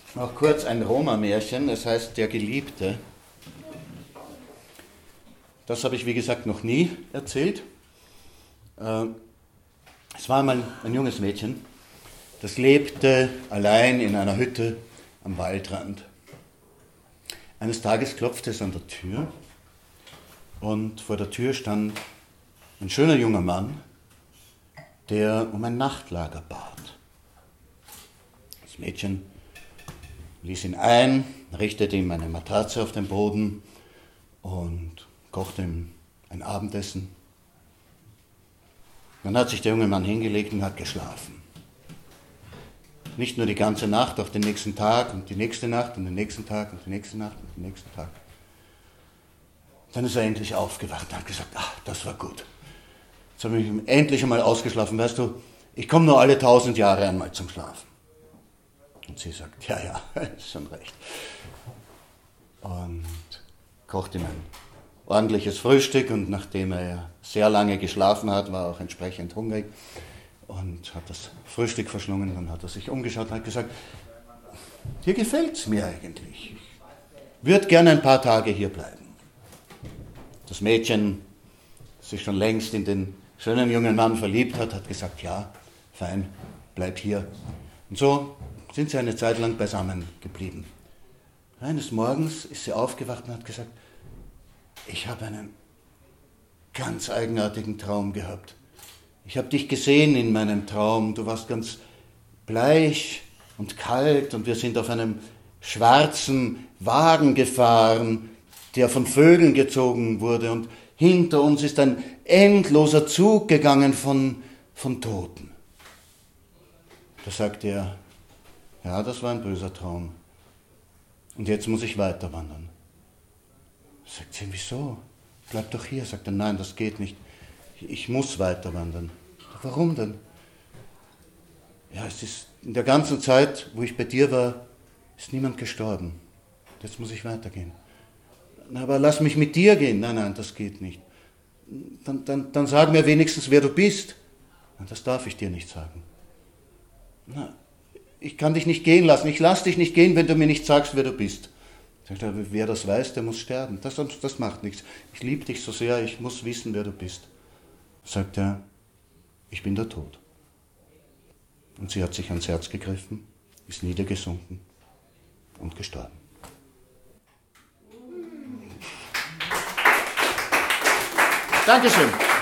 Noch kurz ein Roma-Märchen, es heißt Der Geliebte. Das habe ich, wie gesagt, noch nie erzählt. Es war einmal ein junges Mädchen, das lebte allein in einer Hütte am Waldrand. Eines Tages klopfte es an der Tür und vor der Tür stand ein schöner junger Mann, der um ein Nachtlager bat. Das Mädchen ließ ihn ein, richtete ihm eine Matratze auf den Boden und kochte ihm ein Abendessen. Dann hat sich der junge Mann hingelegt und hat geschlafen. Nicht nur die ganze Nacht, auch den nächsten Tag und die nächste Nacht und den nächsten Tag und die nächste Nacht und den nächsten Tag. Dann ist er endlich aufgewacht und hat gesagt, das war gut. Jetzt habe ich endlich einmal ausgeschlafen. Weißt du, ich komme nur alle 1000 Jahre einmal zum Schlafen. Und sie sagt, ja, ist schon recht. Und kocht ihm ein ordentliches Frühstück und nachdem er sehr lange geschlafen hat, war er auch entsprechend hungrig und hat das Frühstück verschlungen. Dann hat er sich umgeschaut und hat gesagt, hier gefällt es mir eigentlich. Ich würde gerne ein paar Tage hier bleiben. Das Mädchen, das sich schon längst in den schönen jungen Mann verliebt hat, hat gesagt, ja, fein, bleib hier. Und so sind sie eine Zeit lang beisammen geblieben. Eines Morgens ist sie aufgewacht und hat gesagt, ich habe einen ganz eigenartigen Traum gehabt. Ich habe dich gesehen in meinem Traum. Du warst ganz bleich und kalt und wir sind auf einem schwarzen Wagen gefahren, der von Vögeln gezogen wurde und hinter uns ist ein endloser Zug gegangen von Toten. Da sagte er, ja, das war ein böser Traum. Und jetzt muss ich weiter wandern. Sagt sie, wieso? Bleib doch hier. Sagt er, nein, das geht nicht. Ich muss weiter wandern. Warum denn? Ja, es ist in der ganzen Zeit, wo ich bei dir war, ist niemand gestorben. Jetzt muss ich weitergehen. Na, aber lass mich mit dir gehen. Nein, das geht nicht. Dann sag mir wenigstens, wer du bist. Na, das darf ich dir nicht sagen. Na, ich kann dich nicht gehen lassen. Ich lass dich nicht gehen, wenn du mir nicht sagst, wer du bist. Sagt er, wer das weiß, der muss sterben. Das macht nichts. Ich liebe dich so sehr, ich muss wissen, wer du bist. Sagt er, ich bin der Tod. Und sie hat sich ans Herz gegriffen, ist niedergesunken und gestorben. Dankeschön.